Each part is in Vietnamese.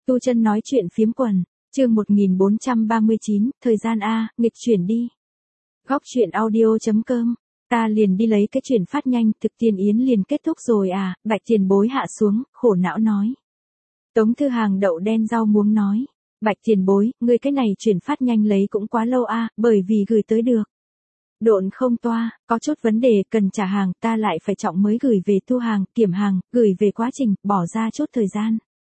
Tu Chân nói chuyện phiếm quần, chương 1439, thời gian A, nghịch chuyển đi. Góc chuyện audio.com, ta liền đi lấy cái chuyển phát nhanh, thực tiền yến liền kết thúc rồi à, Bạch tiền bối hạ xuống, khổ não nói. Tống Thư Hàng đậu đen rau muống nói, Bạch tiền bối, ngươi cái này chuyển phát nhanh lấy cũng quá lâu a, bởi vì gửi tới được. Độn không toa, có chút vấn đề cần trả hàng, ta lại phải trọng mới gửi về thu hàng, kiểm hàng, gửi về quá trình, bỏ ra chút thời gian.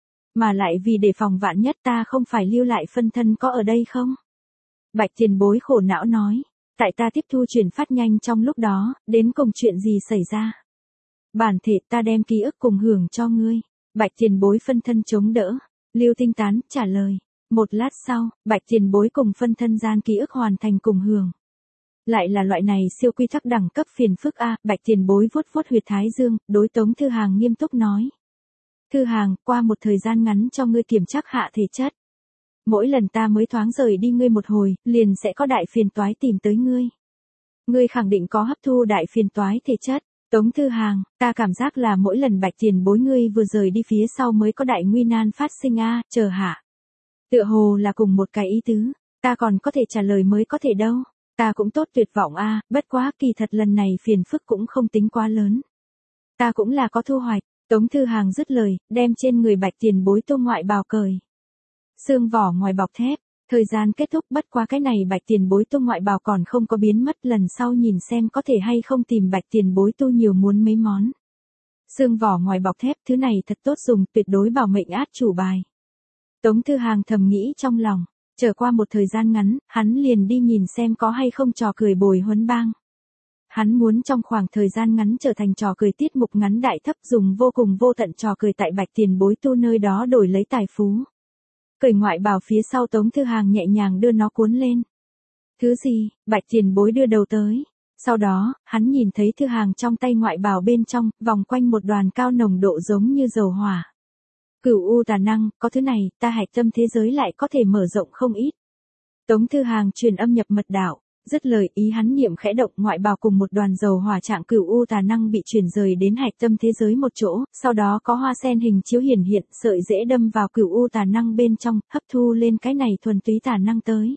Mà lại vì để phòng vạn nhất ta không phải lưu lại phân thân có ở đây không? Bạch tiền bối khổ não nói, tại ta tiếp thu chuyển phát nhanh trong lúc đó, đến cùng chuyện gì xảy ra? Bản thể ta đem ký ức cùng hưởng cho ngươi. Bạch tiền bối phân thân chống đỡ. Lưu Tinh Tán trả lời. Một lát sau, Bạch tiền bối cùng phân thân gian ký ức hoàn thành cùng hưởng. Lại là loại này siêu quy tắc đẳng cấp phiền phức a. Bạch tiền bối vuốt vuốt huyệt thái dương, đối Tống Thư Hàng nghiêm túc nói. Thư Hàng, qua một thời gian ngắn cho ngươi kiểm tra hạ thể chất. Mỗi lần ta mới thoáng rời đi ngươi một hồi, liền sẽ có đại phiền toái tìm tới ngươi. Ngươi khẳng định có hấp thu đại phiền toái thể chất. Tống Thư Hàng, ta cảm giác là mỗi lần Bạch tiền bối ngươi vừa rời đi phía sau mới có đại nguy nan phát sinh a, chờ hạ. Tựa hồ là cùng một cái ý tứ, ta còn có thể trả lời mới có thể đâu. Ta cũng tốt tuyệt vọng a, bất quá kỳ thật lần này phiền phức cũng không tính quá lớn. Ta cũng là có thu hoạch. Tống Thư Hàng dứt lời, đem trên người Bạch tiền bối tô ngoại bào cởi. Xương vỏ ngoài bọc thép, thời gian kết thúc, bất quá cái này Bạch tiền bối tô ngoại bào còn không có biến mất, lần sau nhìn xem có thể hay không tìm Bạch tiền bối tu nhiều muốn mấy món. Xương vỏ ngoài bọc thép, thứ này thật tốt dùng, tuyệt đối bảo mệnh át chủ bài. Tống Thư Hàng thầm nghĩ trong lòng, trở qua một thời gian ngắn, hắn liền đi nhìn xem có hay không trò cười bồi huấn bang. Hắn muốn trong khoảng thời gian ngắn trở thành trò cười tiết mục ngắn đại thấp, dùng vô cùng vô tận trò cười tại Bạch tiền bối tu nơi đó đổi lấy tài phú. Cởi ngoại bào phía sau Tống Thư Hàng nhẹ nhàng đưa nó cuốn lên. Thứ gì? Bạch tiền bối đưa đầu tới. Sau đó, hắn nhìn thấy Thư Hàng trong tay ngoại bào bên trong, vòng quanh một đoàn cao nồng độ giống như dầu hỏa. Cửu u tà năng, có thứ này, ta hạch tâm thế giới lại có thể mở rộng không ít. Tống Thư Hàng truyền âm nhập mật đạo. Dứt lời ý hắn niệm khẽ động, ngoại bào cùng một đoàn dầu hỏa trạng cửu u tà năng bị chuyển rời đến hạch tâm thế giới một chỗ, sau đó có hoa sen hình chiếu hiển hiện, sợi dễ đâm vào cửu u tà năng bên trong, hấp thu lên cái này thuần túy tà năng tới.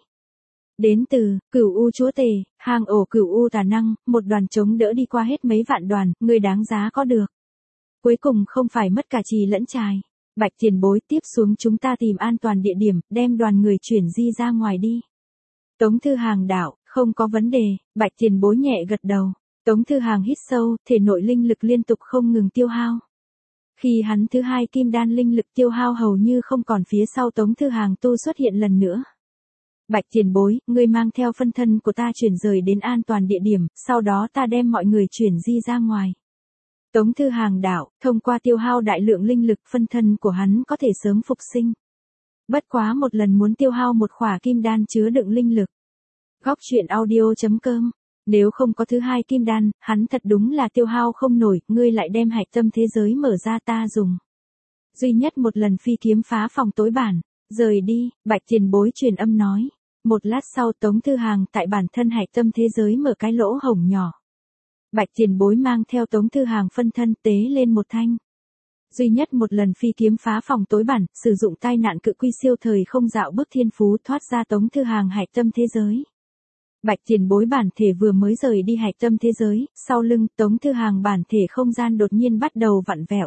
Đến từ cửu u chúa tể, hang ổ cửu u tà năng, một đoàn chống đỡ đi qua hết mấy vạn đoàn, người đáng giá có được. Cuối cùng không phải mất cả trì lẫn trài. Bạch tiền bối, tiếp xuống chúng ta tìm an toàn địa điểm, đem đoàn người chuyển di ra ngoài đi. Tống Thư Hàng đạo, không có vấn đề. Bạch tiền bối nhẹ gật đầu. Tống Thư Hàng hít sâu, thể nội linh lực liên tục không ngừng tiêu hao. Khi hắn thứ hai kim đan linh lực tiêu hao hầu như không còn phía sau, Tống Thư Hàng tu xuất hiện lần nữa. Bạch tiền bối, ngươi mang theo phân thân của ta chuyển rời đến an toàn địa điểm, sau đó ta đem mọi người chuyển di ra ngoài. Tống Thư Hàng đạo, thông qua tiêu hao đại lượng linh lực, phân thân của hắn có thể sớm phục sinh. Bất quá một lần muốn tiêu hao một khỏa kim đan chứa đựng linh lực. Góc chuyện audio.com, nếu không có thứ hai kim đan, hắn thật đúng là tiêu hao không nổi, ngươi lại đem hạch tâm thế giới mở ra ta dùng. Duy nhất một lần phi kiếm phá phòng tối bản, rời đi, Bạch tiền bối truyền âm nói. Một lát sau Tống Thư Hàng tại bản thân hạch tâm thế giới mở cái lỗ hổng nhỏ. Bạch tiền bối mang theo Tống Thư Hàng phân thân tế lên một thanh. Duy nhất một lần phi kiếm phá phòng tối bản, sử dụng tai nạn cự quy siêu thời không dạo bước thiên phú thoát ra Tống Thư Hàng hạch tâm thế giới. Bạch tiền bối bản thể vừa mới rời đi hạch tâm thế giới, sau lưng Tống Thư Hàng bản thể không gian đột nhiên bắt đầu vặn vẹo.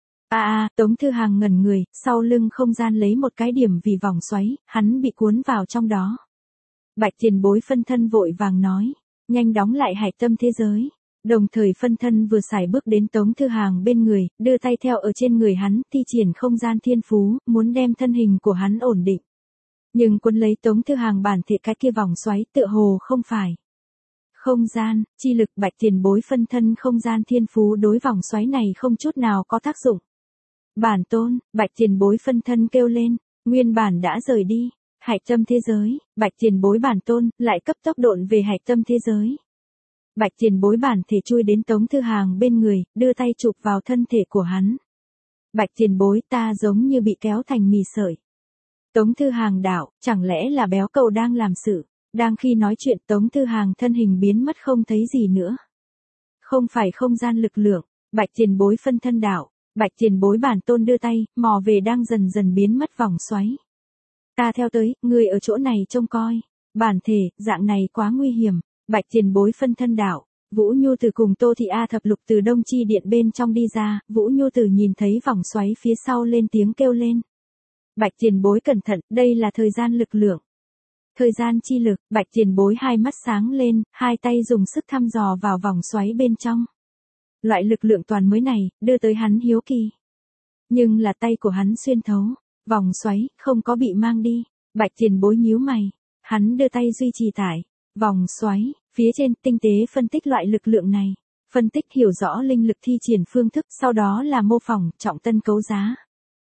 Tống Thư Hàng ngẩn người, sau lưng không gian lấy một cái điểm vì vòng xoáy, hắn bị cuốn vào trong đó. Bạch tiền bối phân thân vội vàng nói, nhanh đóng lại hạch tâm thế giới. Đồng thời phân thân vừa xài bước đến Tống Thư Hàng bên người, đưa tay theo ở trên người hắn, thi triển không gian thiên phú, muốn đem thân hình của hắn ổn định. Nhưng quân lấy Tống Thư Hàng bản thể cái kia vòng xoáy tựa hồ không phải. Không gian, chi lực. Bạch tiền bối phân thân không gian thiên phú đối vòng xoáy này không chút nào có tác dụng. Bản tôn, Bạch tiền bối phân thân kêu lên, nguyên bản đã rời đi, hạch tâm thế giới, Bạch tiền bối bản tôn, lại cấp tốc độn về hạch tâm thế giới. Bạch tiền bối bản thể chui đến Tống Thư Hàng bên người, đưa tay chụp vào thân thể của hắn. Bạch tiền bối, ta giống như bị kéo thành mì sợi. Tống Thư Hàng đạo, chẳng lẽ là béo cậu đang làm sự. Đang khi nói chuyện Tống Thư Hàng thân hình biến mất không thấy gì nữa. Không phải không gian lực lượng. Bạch tiền bối phân thân đạo, Bạch tiền bối bản tôn đưa tay, mò về đang dần dần biến mất vòng xoáy. Ta theo tới, ngươi ở chỗ này trông coi. Bản thể, dạng này quá nguy hiểm. Bạch tiền bối phân thân đạo. Vũ Nhu Tử cùng Tô Thị A Thập Lục từ Đông Chi Điện bên trong đi ra, Vũ Nhu Tử nhìn thấy vòng xoáy phía sau lên tiếng kêu lên. Bạch tiền bối cẩn thận, đây là thời gian lực lượng. Thời gian chi lực, Bạch tiền bối hai mắt sáng lên, hai tay dùng sức thăm dò vào vòng xoáy bên trong. Loại lực lượng toàn mới này, đưa tới hắn hiếu kỳ. Nhưng là tay của hắn xuyên thấu, vòng xoáy, không có bị mang đi. Bạch tiền bối nhíu mày, hắn đưa tay duy trì tải. Vòng xoáy, phía trên tinh tế phân tích loại lực lượng này. Phân tích hiểu rõ linh lực thi triển phương thức, sau đó là mô phỏng, trọng tân cấu giá.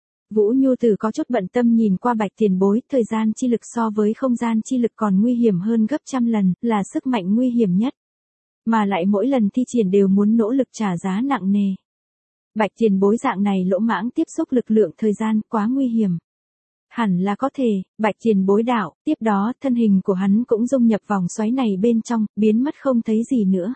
Vũ Nhu Tử có chút bận tâm nhìn qua Bạch tiền bối, thời gian chi lực so với không gian chi lực còn nguy hiểm hơn gấp trăm lần, là sức mạnh nguy hiểm nhất. Mà lại mỗi lần thi triển đều muốn nỗ lực trả giá nặng nề. Bạch tiền bối dạng này lỗ mãng tiếp xúc lực lượng thời gian quá nguy hiểm. Hẳn là có thể, Bạch tiền bối đạo, tiếp đó thân hình của hắn cũng dung nhập vòng xoáy này bên trong, biến mất không thấy gì nữa.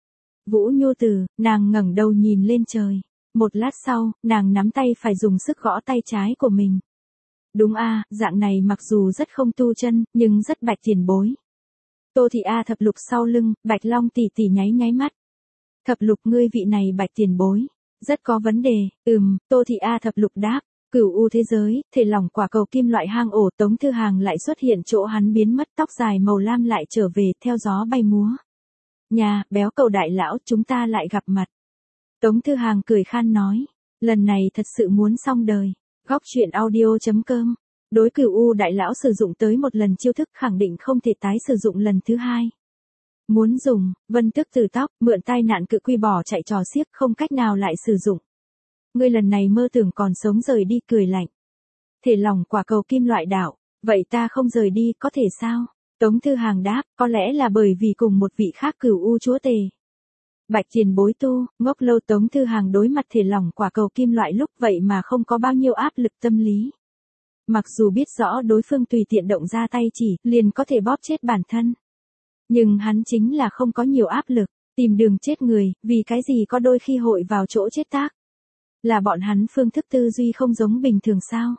Vũ Nhu Tử, nàng ngẩng đầu nhìn lên trời. Một lát sau, nàng nắm tay phải dùng sức gõ tay trái của mình. Đúng a, dạng này mặc dù rất không tu chân, nhưng rất Bạch tiền bối. Tô Thị A Thập Lục sau lưng, Bạch Long tỷ tỷ nháy nháy mắt. Thập Lục ngươi vị này Bạch tiền bối, rất có vấn đề. Tô Thị A Thập Lục đáp. Cửu u thế giới, thể lỏng quả cầu kim loại hang ổ, Tống Thư Hàng lại xuất hiện chỗ hắn biến mất, tóc dài màu lam lại trở về theo gió bay múa. Nhà, béo cầu đại lão, chúng ta lại gặp mặt. Tống Thư Hàng cười khan nói, lần này thật sự muốn xong đời. Góc truyện audio.com. Đối Cửu u đại lão sử dụng tới một lần chiêu thức khẳng định không thể tái sử dụng lần thứ hai. Muốn dùng, Vân Tức từ tóc, mượn tai nạn cự quy bỏ chạy trò xiếc, không cách nào lại sử dụng. Ngươi lần này mơ tưởng còn sống rời đi, cười lạnh. Thể lỏng quả cầu kim loại đạo, vậy ta không rời đi có thể sao? Tống Thư Hàng đáp, có lẽ là bởi vì cùng một vị khác Cửu u chúa tể. Bạch tiền bối tu, ngốc lâu. Tống Thư Hàng đối mặt thể lỏng quả cầu kim loại lúc vậy mà không có bao nhiêu áp lực tâm lý. Mặc dù biết rõ đối phương tùy tiện động ra tay chỉ, liền có thể bóp chết bản thân. Nhưng hắn chính là không có nhiều áp lực, tìm đường chết người, vì cái gì có đôi khi hội vào chỗ chết tác. Là bọn hắn phương thức tư duy không giống bình thường sao?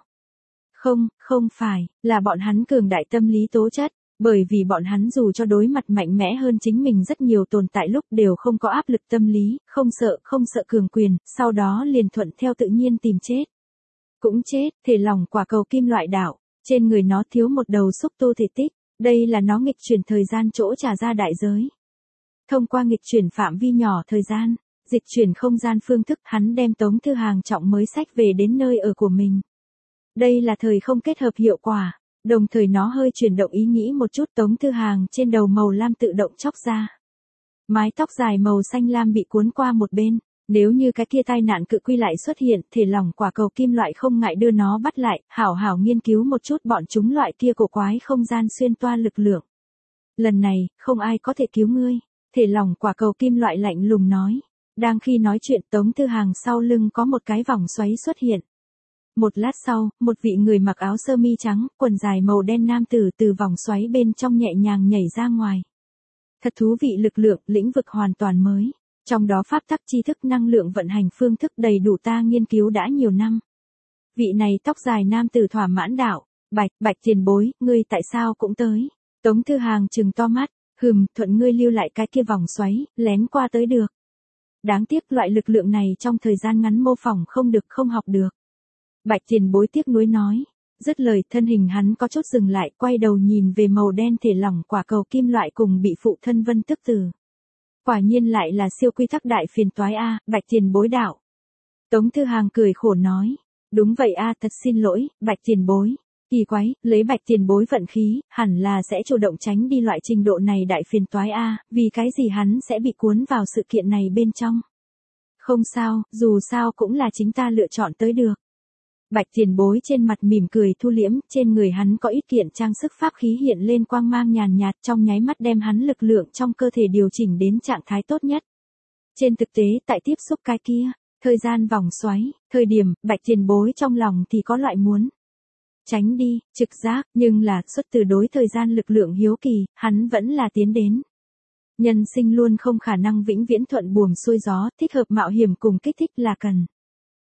Không phải, là bọn hắn cường đại tâm lý tố chất, bởi vì bọn hắn dù cho đối mặt mạnh mẽ hơn chính mình rất nhiều tồn tại lúc đều không có áp lực tâm lý, không sợ cường quyền, sau đó liền thuận theo tự nhiên tìm chết. Cũng chết, thể lỏng quả cầu kim loại đạo, trên người nó thiếu một đầu xúc tu thể tích, đây là nó nghịch chuyển thời gian chỗ trả ra đại giới. Thông qua nghịch chuyển phạm vi nhỏ thời gian, dịch chuyển không gian phương thức, hắn đem Tống Thư Hàng trọng mới sách về đến nơi ở của mình. Đây là thời không kết hợp hiệu quả, đồng thời nó hơi chuyển động ý nghĩ một chút. Tống Thư Hàng trên đầu màu lam tự động chóc ra. Mái tóc dài màu xanh lam bị cuốn qua một bên, nếu như cái kia tai nạn cự quy lại xuất hiện, thể lỏng quả cầu kim loại không ngại đưa nó bắt lại, hảo hảo nghiên cứu một chút bọn chúng loại kia cổ quái không gian xuyên toa lực lượng. Lần này, không ai có thể cứu ngươi, thể lỏng quả cầu kim loại lạnh lùng nói. Đang khi nói chuyện, Tống Thư Hàng sau lưng có một cái vòng xoáy xuất hiện. Một lát sau, một vị người mặc áo sơ mi trắng, quần dài màu đen nam tử từ vòng xoáy bên trong nhẹ nhàng nhảy ra ngoài. Thật thú vị, lực lượng, lĩnh vực hoàn toàn mới. Trong đó pháp tắc tri thức năng lượng vận hành phương thức đầy đủ ta nghiên cứu đã nhiều năm. Vị này tóc dài nam tử thỏa mãn đạo, Bạch tiền bối, ngươi tại sao cũng tới? Tống Thư Hàng trừng to mắt, thuận ngươi lưu lại cái kia vòng xoáy, lén qua tới được. Đáng tiếc loại lực lượng này trong thời gian ngắn mô phỏng không được, không học được. Bạch tiền bối tiếc nuối nói. Dứt lời, thân hình hắn có chút dừng lại, quay đầu nhìn về màu đen thể lỏng quả cầu kim loại cùng bị phụ thân Vân Tức Tử. Quả nhiên lại là siêu quy tắc đại phiền toái a, Bạch tiền bối đạo. Tống Thư Hàng cười khổ nói. Đúng vậy a, thật xin lỗi, Bạch tiền bối. Kỳ quái, lấy Bạch tiền bối vận khí, hẳn là sẽ chủ động tránh đi loại trình độ này đại phiền toái a, vì cái gì hắn sẽ bị cuốn vào sự kiện này bên trong. Không sao, dù sao cũng là chính ta lựa chọn tới được. Bạch tiền bối trên mặt mỉm cười thu liễm, trên người hắn có ít kiện trang sức pháp khí hiện lên quang mang nhàn nhạt, trong nháy mắt đem hắn lực lượng trong cơ thể điều chỉnh đến trạng thái tốt nhất. Trên thực tế, tại tiếp xúc cái kia, thời gian vòng xoáy, thời điểm, Bạch tiền bối trong lòng thì có loại muốn tránh đi, trực giác, nhưng là, xuất từ đối thời gian lực lượng hiếu kỳ, hắn vẫn là tiến đến. Nhân sinh luôn không khả năng vĩnh viễn thuận buồm xuôi gió, thích hợp mạo hiểm cùng kích thích là cần.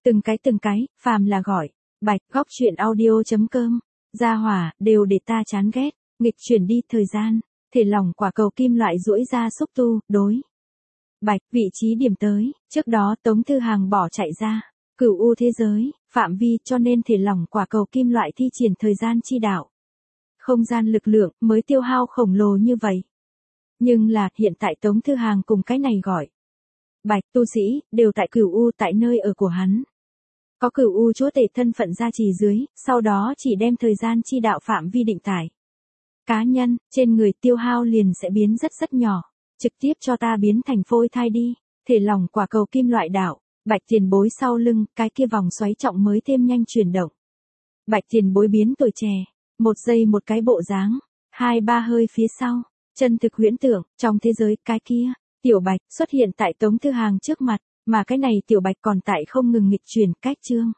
Từng cái, phàm là gọi. Bạch, góc chuyện audio.com. Gia hỏa, đều để ta chán ghét. Nghịch chuyển đi thời gian. Thể lỏng quả cầu kim loại duỗi ra xúc tu, đối. Bạch, vị trí điểm tới. Trước đó Tống Thư Hàng bỏ chạy ra. Cửu u thế giới, phạm vi cho nên thể lỏng quả cầu kim loại thi triển thời gian chi đạo. Không gian lực lượng mới tiêu hao khổng lồ như vậy. Nhưng là hiện tại Tống Thư Hàng cùng cái này gọi. Bạch tu sĩ, đều tại cửu u tại nơi ở của hắn. Có cửu u chúa tể thân phận gia trì dưới, sau đó chỉ đem thời gian chi đạo phạm vi định tải. Cá nhân, trên người tiêu hao liền sẽ biến rất nhỏ. Trực tiếp cho ta biến thành phôi thai đi. Thể lỏng quả cầu kim loại đạo. Bạch tiền bối sau lưng, cái kia vòng xoáy trọng mới thêm nhanh chuyển động. Bạch tiền bối biến tuổi trẻ. 1 giây một cái bộ dáng. 2-3 hơi phía sau. Chân thực huyễn tưởng, trong thế giới cái kia. Tiểu Bạch xuất hiện tại Tống Thư Hàng trước mặt. Mà cái này Tiểu Bạch còn tại không ngừng nghịch chuyển cách chương.